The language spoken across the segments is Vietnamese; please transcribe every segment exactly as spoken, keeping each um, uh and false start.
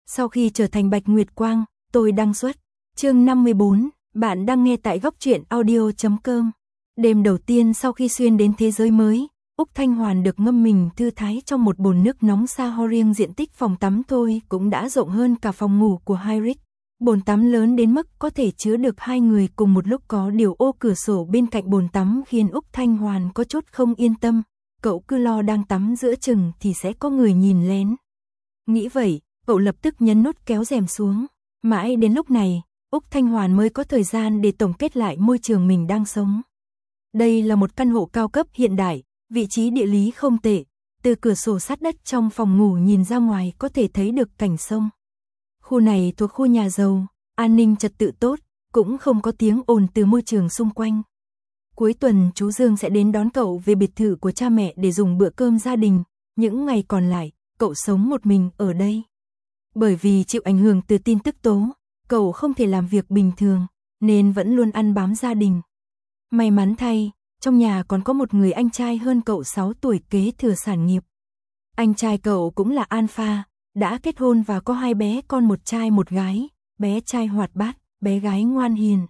Sau khi trở thành Bạch Nguyệt Quang, tôi đăng xuất. Chương năm mươi bốn, bạn đang nghe tại góc truyện audio chấm com. Đêm đầu tiên sau khi xuyên đến thế giới mới, Úc Thanh Hoàn được ngâm mình thư thái trong một bồn nước nóng xa ho, riêng diện tích phòng tắm thôi cũng đã rộng hơn cả phòng ngủ của Heinrich. Bồn tắm lớn đến mức có thể chứa được hai người cùng một lúc, có điều ô cửa sổ bên cạnh bồn tắm khiến Úc Thanh Hoàn có chút không yên tâm. Cậu cứ lo đang tắm giữa chừng thì sẽ có người nhìn lén. Nghĩ vậy, cậu lập tức nhấn nút kéo rèm xuống. Mãi đến lúc này, Úc Thanh Hoàn mới có thời gian để tổng kết lại môi trường mình đang sống. Đây là một căn hộ cao cấp hiện đại, vị trí địa lý không tệ. Từ cửa sổ sát đất trong phòng ngủ nhìn ra ngoài có thể thấy được cảnh sông. Khu này thuộc khu nhà giàu, an ninh trật tự tốt, cũng không có tiếng ồn từ môi trường xung quanh. Cuối tuần chú Dương sẽ đến đón cậu về biệt thự của cha mẹ để dùng bữa cơm gia đình. Những ngày còn lại, cậu sống một mình ở đây. Bởi vì chịu ảnh hưởng từ tin tức tố, cậu không thể làm việc bình thường, nên vẫn luôn ăn bám gia đình. May mắn thay, trong nhà còn có một người anh trai hơn cậu sáu tuổi kế thừa sản nghiệp. Anh trai cậu cũng là alpha, đã kết hôn và có hai bé con, một trai một gái, bé trai hoạt bát, bé gái ngoan hiền.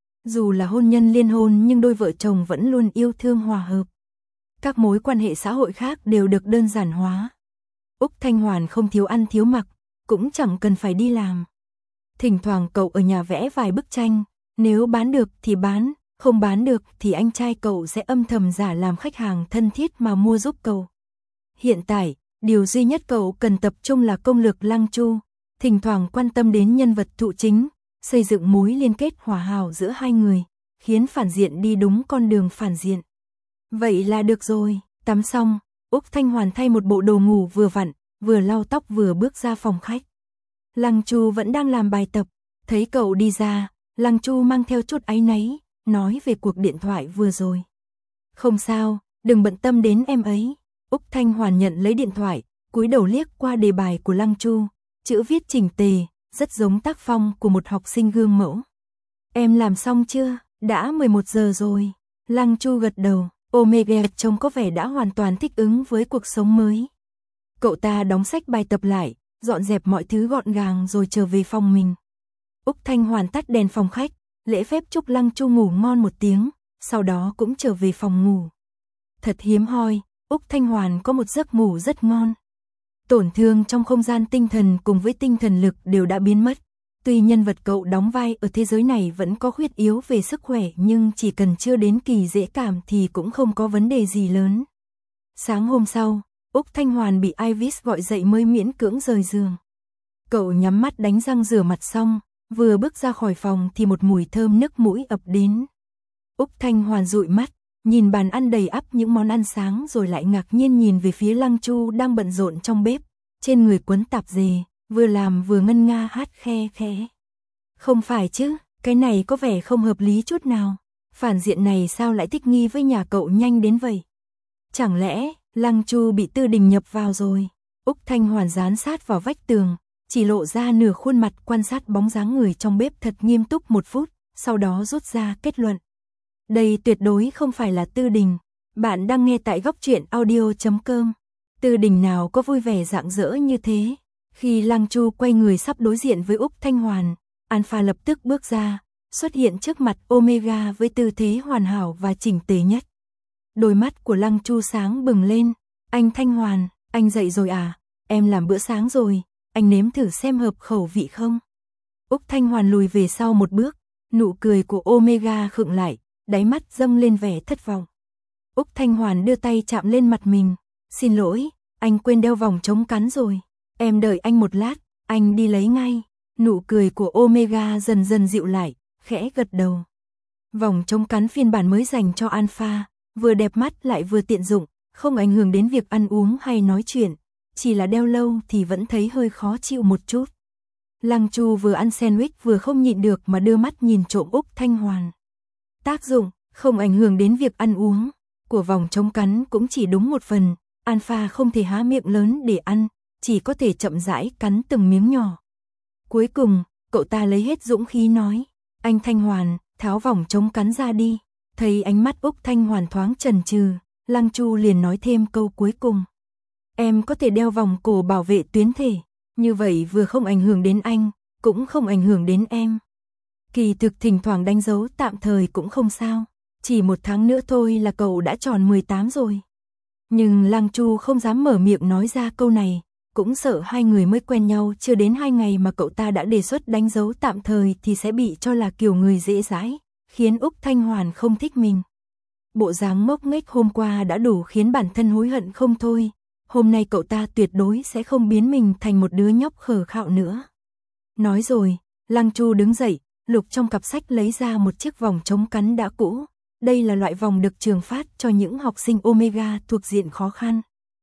Dù là hôn nhân liên hôn nhưng đôi vợ chồng vẫn luôn yêu thương hòa hợp. Các mối quan hệ xã hội khác đều được đơn giản hóa. Úc Thanh Hoàn không thiếu ăn thiếu mặc, cũng chẳng cần phải đi làm. Thỉnh thoảng cậu ở nhà vẽ vài bức tranh, nếu bán được thì bán, không bán được thì anh trai cậu sẽ âm thầm giả làm khách hàng thân thiết mà mua giúp cậu. Hiện tại, điều duy nhất cậu cần tập trung là công lược Lăng Chu, thỉnh thoảng quan tâm đến nhân vật thụ chính, xây dựng mối liên kết hòa hảo giữa hai người, khiến phản diện đi đúng con đường phản diện. Vậy là được rồi. Tắm xong, Úc Thanh Hoàn thay một bộ đồ ngủ vừa vặn, vừa lau tóc vừa bước ra phòng khách. Lăng Chu vẫn đang làm bài tập, thấy cậu đi ra, Lăng Chu mang theo chút áy náy, nói về cuộc điện thoại vừa rồi. Không sao, đừng bận tâm đến em ấy. Úc Thanh Hoàn nhận lấy điện thoại, cúi đầu liếc qua đề bài của Lăng Chu, chữ viết chỉnh tề, rất giống tác phong của một học sinh gương mẫu. Em làm xong chưa? Đã mười một giờ rồi. Lăng Chu gật đầu, Omega trông có vẻ đã hoàn toàn thích ứng với cuộc sống mới. Cậu ta đóng sách bài tập lại, dọn dẹp mọi thứ gọn gàng rồi trở về phòng mình. Úc Thanh Hoàn tắt đèn phòng khách, lễ phép chúc Lăng Chu ngủ ngon một tiếng, sau đó cũng trở về phòng ngủ. Thật hiếm hoi, Úc Thanh Hoàn có một giấc ngủ rất ngon. Tổn thương trong không gian tinh thần cùng với tinh thần lực đều đã biến mất. Tuy nhân vật cậu đóng vai ở thế giới này vẫn có khuyết yếu về sức khỏe, nhưng chỉ cần chưa đến kỳ dễ cảm thì cũng không có vấn đề gì lớn. Sáng hôm sau, Úc Thanh Hoàn bị Ivis gọi dậy mới miễn cưỡng rời giường. Cậu nhắm mắt đánh răng rửa mặt xong, vừa bước ra khỏi phòng thì một mùi thơm nức mũi ập đến. Úc Thanh Hoàn dụi mắt, nhìn bàn ăn đầy ắp những món ăn sáng rồi lại ngạc nhiên nhìn về phía Lăng Chu đang bận rộn trong bếp, trên người quấn tạp dề, vừa làm vừa ngân nga hát khe khẽ. Không phải chứ, cái này có vẻ không hợp lý chút nào. Phản diện này sao lại thích nghi với nhà cậu nhanh đến vậy? Chẳng lẽ Lăng Chu bị Tư Đình nhập vào rồi? Úc Thanh Hoàn dán sát vào vách tường, chỉ lộ ra nửa khuôn mặt quan sát bóng dáng người trong bếp thật nghiêm túc một phút, sau đó rút ra kết luận. Đây tuyệt đối không phải là Tư Đình. Bạn đang nghe tại góc truyện audio chấm com. Tư Đình nào có vui vẻ rạng rỡ như thế. Khi Lăng Chu quay người sắp đối diện với Úc Thanh Hoàn, Alpha lập tức bước ra, xuất hiện trước mặt Omega với tư thế hoàn hảo và chỉnh tề nhất. Đôi mắt của Lăng Chu sáng bừng lên. Anh Thanh Hoàn, anh dậy rồi à? Em làm bữa sáng rồi, anh nếm thử xem hợp khẩu vị không? Úc Thanh Hoàn lùi về sau một bước, nụ cười của Omega khựng lại, đáy mắt dâng lên vẻ thất vọng. Úc Thanh Hoàn đưa tay chạm lên mặt mình. Xin lỗi, anh quên đeo vòng chống cắn rồi. Em đợi anh một lát, anh đi lấy ngay. Nụ cười của Omega dần dần dịu lại, khẽ gật đầu. Vòng chống cắn phiên bản mới dành cho Alpha, vừa đẹp mắt lại vừa tiện dụng, không ảnh hưởng đến việc ăn uống hay nói chuyện, chỉ là đeo lâu thì vẫn thấy hơi khó chịu một chút. Lăng Chu vừa ăn sandwich vừa không nhịn được mà đưa mắt nhìn trộm Úc Thanh Hoàn. Tác dụng, không ảnh hưởng đến việc ăn uống, của vòng chống cắn cũng chỉ đúng một phần, Alpha không thể há miệng lớn để ăn, chỉ có thể chậm rãi cắn từng miếng nhỏ. Cuối cùng, cậu ta lấy hết dũng khí nói, anh Thanh Hoàn, tháo vòng chống cắn ra đi. Thấy ánh mắt Úc Thanh Hoàn thoáng chần chừ, Lăng Chu liền nói thêm câu cuối cùng. Em có thể đeo vòng cổ bảo vệ tuyến thể. Như vậy vừa không ảnh hưởng đến anh, cũng không ảnh hưởng đến em. Kỳ thực thỉnh thoảng đánh dấu tạm thời cũng không sao, chỉ một tháng nữa thôi là cậu đã tròn mười tám rồi. Nhưng Lăng Chu không dám mở miệng nói ra câu này, cũng sợ hai người mới quen nhau chưa đến hai ngày mà cậu ta đã đề xuất đánh dấu tạm thời thì sẽ bị cho là kiểu người dễ dãi, khiến Úc Thanh Hoàn không thích mình. Bộ dáng ngốc nghếch hôm qua đã đủ khiến bản thân hối hận không thôi, hôm nay cậu ta tuyệt đối sẽ không biến mình thành một đứa nhóc khờ khạo nữa. Nói rồi, Lăng Chu đứng dậy, lục trong cặp sách lấy ra một chiếc vòng chống cắn đã cũ. Đây là loại vòng được trường phát cho những học sinh Omega thuộc diện khó khăn.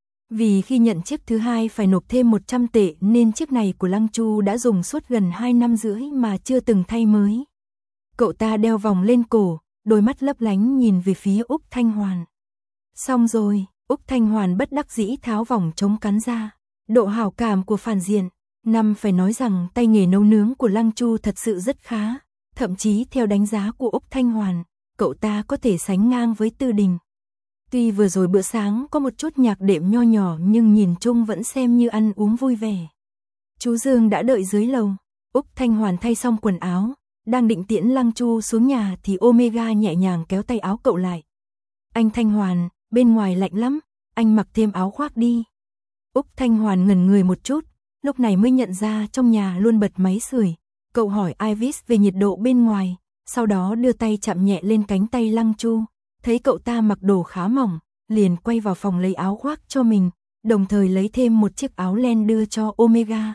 Vì khi nhận chiếc thứ hai phải nộp thêm một trăm tệ nên chiếc này của Lăng Chu đã dùng suốt gần hai năm rưỡi mà chưa từng thay mới. Cậu ta đeo vòng lên cổ, đôi mắt lấp lánh nhìn về phía Úc Thanh Hoàn. Xong rồi, Úc Thanh Hoàn bất đắc dĩ tháo vòng chống cắn ra. Độ hảo cảm của phản diện, năm phải nói rằng tay nghề nấu nướng của Lăng Chu thật sự rất khá, thậm chí theo đánh giá của Úc Thanh Hoàn, cậu ta có thể sánh ngang với Tư Đình. Tuy vừa rồi bữa sáng có một chút nhạc đệm nho nhỏ nhưng nhìn chung vẫn xem như ăn uống vui vẻ. Chú Dương đã đợi dưới lầu, Úc Thanh Hoàn thay xong quần áo, đang định tiễn Lăng Chu xuống nhà thì Omega nhẹ nhàng kéo tay áo cậu lại. Anh Thanh Hoàn, bên ngoài lạnh lắm, anh mặc thêm áo khoác đi. Úc Thanh Hoàn ngẩn người một chút, lúc này mới nhận ra trong nhà luôn bật máy sưởi. Cậu hỏi Ivis về nhiệt độ bên ngoài, sau đó đưa tay chạm nhẹ lên cánh tay Lăng Chu, thấy cậu ta mặc đồ khá mỏng, liền quay vào phòng lấy áo khoác cho mình, đồng thời lấy thêm một chiếc áo len đưa cho Omega.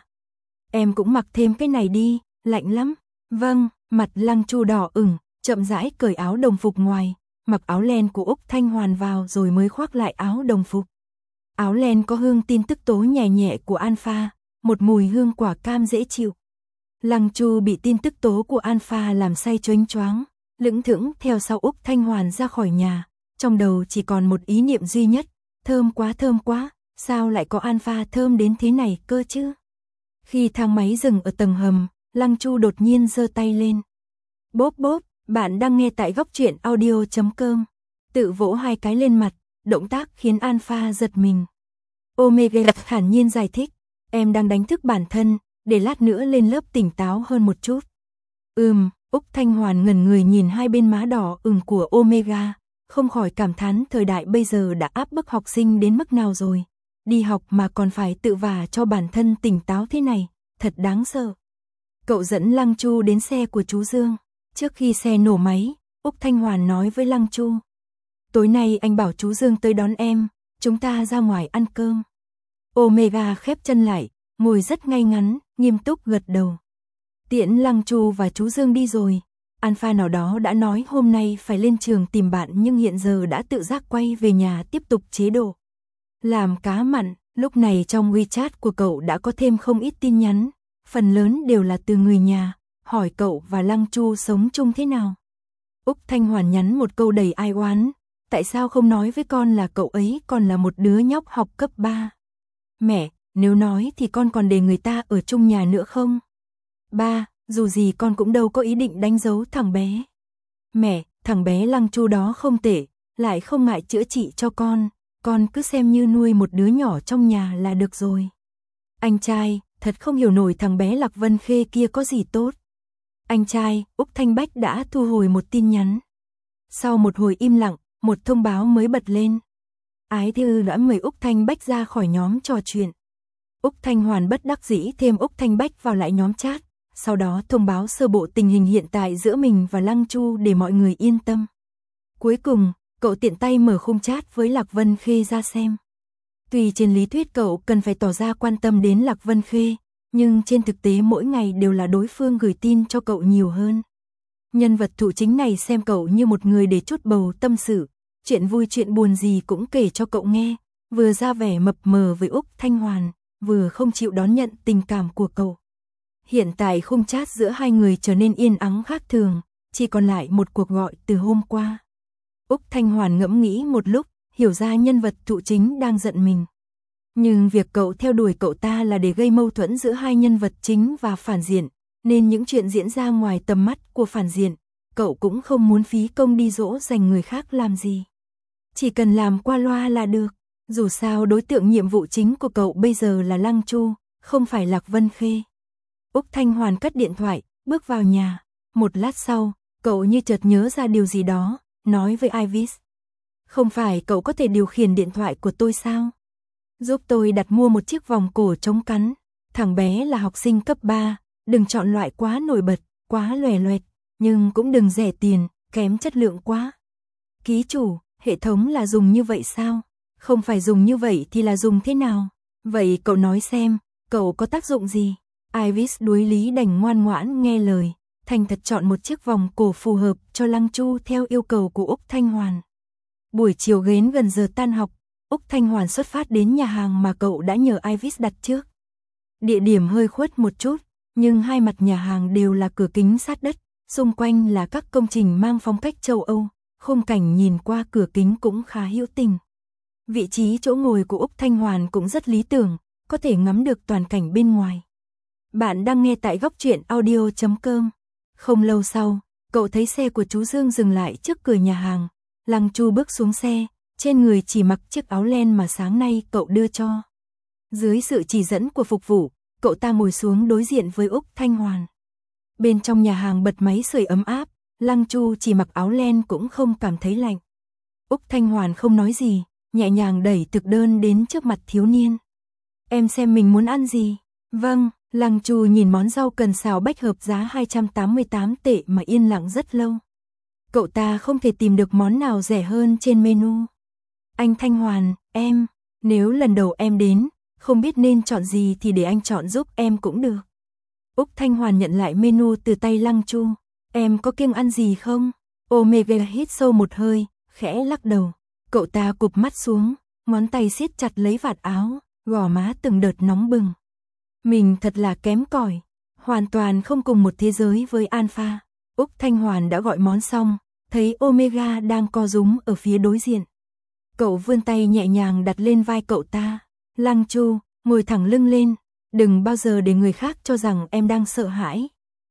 Em cũng mặc thêm cái này đi, lạnh lắm. Vâng, mặt Lăng Chu đỏ ửng, chậm rãi cởi áo đồng phục ngoài, mặc áo len của Úc Thanh Hoàn vào rồi mới khoác lại áo đồng phục. Áo len có hương tin tức tố nhẹ nhẹ của Alpha, một mùi hương quả cam dễ chịu. Lăng Chu bị tin tức tố của Alpha làm say choáng choáng, lững thững theo sau Úc Thanh Hoàn ra khỏi nhà, trong đầu chỉ còn một ý niệm duy nhất, thơm quá thơm quá, sao lại có Alpha thơm đến thế này cơ chứ? Khi thang máy dừng ở tầng hầm, Lăng Chu đột nhiên giơ tay lên. Bốp bốp, bạn đang nghe tại góc truyện audio chấm com. Tự vỗ hai cái lên mặt, động tác khiến Alpha giật mình. Omega thản nhiên giải thích, em đang đánh thức bản thân, để lát nữa lên lớp tỉnh táo hơn một chút. Ừm, Úc Thanh Hoàn ngẩn người nhìn hai bên má đỏ ửng của Omega, không khỏi cảm thán thời đại bây giờ đã áp bức học sinh đến mức nào rồi. Đi học mà còn phải tự vả cho bản thân tỉnh táo thế này, thật đáng sợ. Cậu dẫn Lăng Chu đến xe của chú Dương. Trước khi xe nổ máy, Úc Thanh Hoàn nói với Lăng Chu. Tối nay anh bảo chú Dương tới đón em, chúng ta ra ngoài ăn cơm. Omega khép chân lại, ngồi rất ngay ngắn, nghiêm túc gật đầu. Tiễn Lăng Chu và chú Dương đi rồi. Alpha nào đó đã nói hôm nay phải lên trường tìm bạn nhưng hiện giờ đã tự giác quay về nhà tiếp tục chế độ làm cá mặn. Lúc này trong WeChat của cậu đã có thêm không ít tin nhắn, phần lớn đều là từ người nhà, hỏi cậu và Lăng Chu sống chung thế nào. Úc Thanh Hoàn nhắn một câu đầy ai oán, tại sao không nói với con là cậu ấy còn là một đứa nhóc học cấp ba? Mẹ, nếu nói thì con còn để người ta ở chung nhà nữa không? Ba, dù gì con cũng đâu có ý định đánh dấu thằng bé. Mẹ, thằng bé Lăng Chu đó không tệ, lại không ngại chữa trị cho con, con cứ xem như nuôi một đứa nhỏ trong nhà là được rồi. Anh trai, thật không hiểu nổi thằng bé Lạc Vân Khê kia có gì tốt. Anh trai, Úc Thanh Bách đã thu hồi một tin nhắn. Sau một hồi im lặng, một thông báo mới bật lên. Ái Thư đã mời Úc Thanh Bách ra khỏi nhóm trò chuyện. Úc Thanh Hoàn bất đắc dĩ thêm Úc Thanh Bách vào lại nhóm chat, sau đó thông báo sơ bộ tình hình hiện tại giữa mình và Lăng Chu để mọi người yên tâm. Cuối cùng, cậu tiện tay mở khung chat với Lạc Vân Khê ra xem. Tuy trên lý thuyết cậu cần phải tỏ ra quan tâm đến Lạc Vân Khê, nhưng trên thực tế mỗi ngày đều là đối phương gửi tin cho cậu nhiều hơn. Nhân vật thủ chính này xem cậu như một người để chút bầu tâm sự, chuyện vui chuyện buồn gì cũng kể cho cậu nghe, vừa ra vẻ mập mờ với Úc Thanh Hoàn, vừa không chịu đón nhận tình cảm của cậu. Hiện tại khung chat giữa hai người trở nên yên ắng khác thường, chỉ còn lại một cuộc gọi từ hôm qua. Úc Thanh Hoàn ngẫm nghĩ một lúc, hiểu ra nhân vật thụ chính đang giận mình. Nhưng việc cậu theo đuổi cậu ta là để gây mâu thuẫn giữa hai nhân vật chính và phản diện, nên những chuyện diễn ra ngoài tầm mắt của phản diện, cậu cũng không muốn phí công đi dỗ dành người khác làm gì. Chỉ cần làm qua loa là được, dù sao đối tượng nhiệm vụ chính của cậu bây giờ là Lăng Chu, không phải Lạc Vân Khê. Úc Thanh Hoàn cất điện thoại, bước vào nhà. Một lát sau, cậu như chợt nhớ ra điều gì đó, nói với Ivis. Không phải cậu có thể điều khiển điện thoại của tôi sao? Giúp tôi đặt mua một chiếc vòng cổ chống cắn. Thằng bé là học sinh cấp ba, đừng chọn loại quá nổi bật, quá lòe loẹt, nhưng cũng đừng rẻ tiền, kém chất lượng quá. Ký chủ, hệ thống là dùng như vậy sao? Không phải dùng như vậy thì là dùng thế nào? Vậy cậu nói xem, cậu có tác dụng gì? Ivis đuối lý đành ngoan ngoãn nghe lời, thành thật chọn một chiếc vòng cổ phù hợp cho Lăng Chu theo yêu cầu của Úc Thanh Hoàn. Buổi chiều đến gần giờ tan học, Úc Thanh Hoàn xuất phát đến nhà hàng mà cậu đã nhờ Ivis đặt trước. Địa điểm hơi khuất một chút, nhưng hai mặt nhà hàng đều là cửa kính sát đất, xung quanh là các công trình mang phong cách châu Âu, khung cảnh nhìn qua cửa kính cũng khá hữu tình. Vị trí chỗ ngồi của Úc Thanh Hoàn cũng rất lý tưởng, có thể ngắm được toàn cảnh bên ngoài. Bạn đang nghe tại góc truyện audio chấm com. Không lâu sau, cậu thấy xe của chú Dương dừng lại trước cửa nhà hàng. Lăng Chu bước xuống xe, trên người chỉ mặc chiếc áo len mà sáng nay cậu đưa cho. Dưới sự chỉ dẫn của phục vụ, cậu ta ngồi xuống đối diện với Úc Thanh Hoàn. Bên trong nhà hàng bật máy sưởi ấm áp, Lăng Chu chỉ mặc áo len cũng không cảm thấy lạnh. Úc Thanh Hoàn không nói gì, nhẹ nhàng đẩy thực đơn đến trước mặt thiếu niên. Em xem mình muốn ăn gì? Vâng, Lăng Chu nhìn món rau cần xào bách hợp giá hai trăm tám mươi tám tệ mà yên lặng rất lâu. Cậu ta không thể tìm được món nào rẻ hơn trên menu. Anh Thanh Hoàn, em, nếu lần đầu em đến, không biết nên chọn gì thì để anh chọn giúp em cũng được. Úc Thanh Hoàn nhận lại menu từ tay Lăng Chu. Em có kiêng ăn gì không? Omega hít sâu một hơi, khẽ lắc đầu. Cậu ta cụp mắt xuống, ngón tay siết chặt lấy vạt áo, gò má từng đợt nóng bừng. Mình thật là kém cỏi, hoàn toàn không cùng một thế giới với Alpha. Úc Thanh Hoàn đã gọi món xong, thấy Omega đang co rúm ở phía đối diện. Cậu vươn tay nhẹ nhàng đặt lên vai cậu ta. Lăng Chu, ngồi thẳng lưng lên, đừng bao giờ để người khác cho rằng em đang sợ hãi.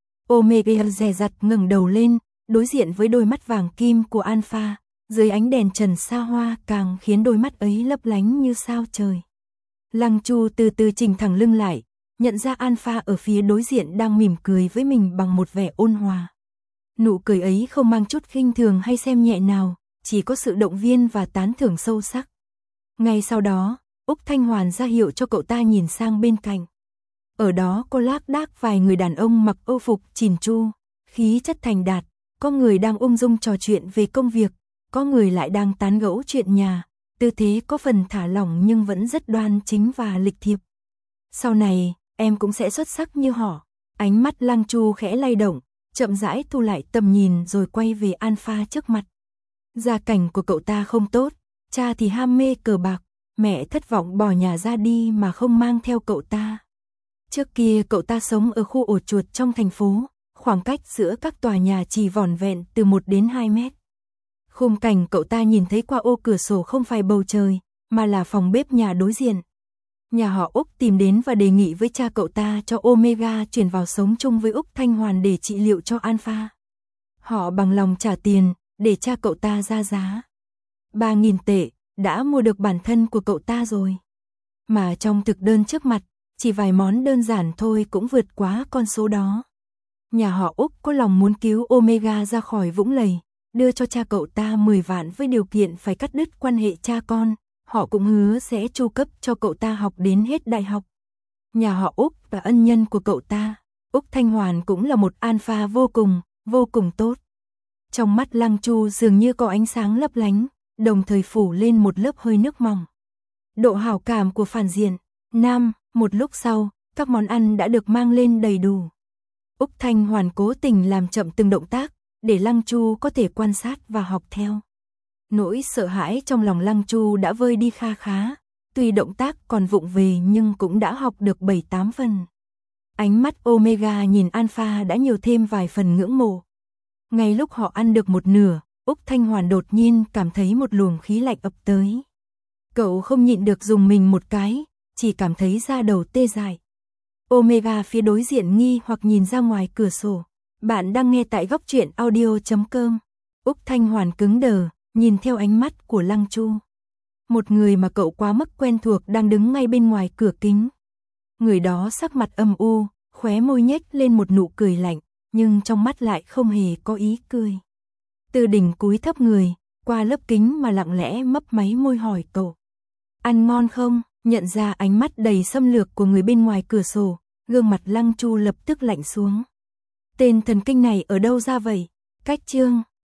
Omega dè dặt ngẩng đầu lên, đối diện với đôi mắt vàng kim của Alpha, dưới ánh đèn trần xa hoa càng khiến đôi mắt ấy lấp lánh như sao trời. Lăng Chu từ từ chỉnh thẳng lưng lại, nhận ra Alpha ở phía đối diện đang mỉm cười với mình bằng một vẻ ôn hòa. Nụ cười ấy không mang chút khinh thường hay xem nhẹ nào, chỉ có sự động viên và tán thưởng sâu sắc. Ngay sau đó, Úc Thanh Hoàn ra hiệu cho cậu ta nhìn sang bên cạnh. Ở đó có lác đác vài người đàn ông mặc âu phục chỉn chu, khí chất thành đạt, có người đang ung dung trò chuyện về công việc, có người lại đang tán gẫu chuyện nhà, tư thế có phần thả lỏng nhưng vẫn rất đoan chính và lịch thiệp. Sau này, em cũng sẽ xuất sắc như họ. Ánh mắt Lăng Chu khẽ lay động, chậm rãi thu lại tầm nhìn rồi quay về Alpha trước mặt. Gia cảnh của cậu ta không tốt, cha thì ham mê cờ bạc, mẹ thất vọng bỏ nhà ra đi mà không mang theo cậu ta. Trước kia cậu ta sống ở khu ổ chuột trong thành phố, khoảng cách giữa các tòa nhà chỉ vỏn vẹn từ một đến hai mét. Khung cảnh cậu ta nhìn thấy qua ô cửa sổ không phải bầu trời, mà là phòng bếp nhà đối diện. Nhà họ Úc tìm đến và đề nghị với cha cậu ta cho Omega chuyển vào sống chung với Úc Thanh Hoàn để trị liệu cho Alpha. Họ bằng lòng trả tiền để cha cậu ta ra giá. ba nghìn tệ đã mua được bản thân của cậu ta rồi. Mà trong thực đơn trước mặt, chỉ vài món đơn giản thôi cũng vượt quá con số đó. Nhà họ Úc có lòng muốn cứu Omega ra khỏi vũng lầy, đưa cho cha cậu ta mười vạn với điều kiện phải cắt đứt quan hệ cha con. Họ cũng hứa sẽ chu cấp cho cậu ta học đến hết đại học. Nhà họ Úc là ân nhân của cậu ta. Úc Thanh Hoàn cũng là một Alpha vô cùng, vô cùng tốt. Trong mắt Lăng Chu dường như có ánh sáng lấp lánh, đồng thời phủ lên một lớp hơi nước mỏng. Độ hảo cảm của phản diện nam. Một lúc sau, các món ăn đã được mang lên đầy đủ. Úc Thanh Hoàn cố tình làm chậm từng động tác, để Lăng Chu có thể quan sát và học theo. Nỗi sợ hãi trong lòng Lăng Chu đã vơi đi kha khá, tuy động tác còn vụng về nhưng cũng đã học được bảy tám phần. Ánh mắt Omega nhìn Alpha đã nhiều thêm vài phần ngưỡng mộ. Ngay lúc họ ăn được một nửa, Úc Thanh Hoàn đột nhiên cảm thấy một luồng khí lạnh ập tới. Cậu không nhịn được dùng mình một cái, chỉ cảm thấy da đầu tê dại. Omega phía đối diện nghi hoặc nhìn ra ngoài cửa sổ. Bạn đang nghe tại góc truyện audio chấm com. Úc Thanh Hoàn cứng đờ, nhìn theo ánh mắt của Lăng Chu. Một người mà cậu quá mức quen thuộc đang đứng ngay bên ngoài cửa kính. Người đó sắc mặt âm u, khóe môi nhếch lên một nụ cười lạnh, nhưng trong mắt lại không hề có ý cười. Từ Đình cúi thấp người, qua lớp kính mà lặng lẽ mấp máy môi hỏi cậu. Ăn ngon không? Nhận ra ánh mắt đầy xâm lược của người bên ngoài cửa sổ, gương mặt Lăng Chu lập tức lạnh xuống. Tên thần kinh này ở đâu ra vậy? Cách Chương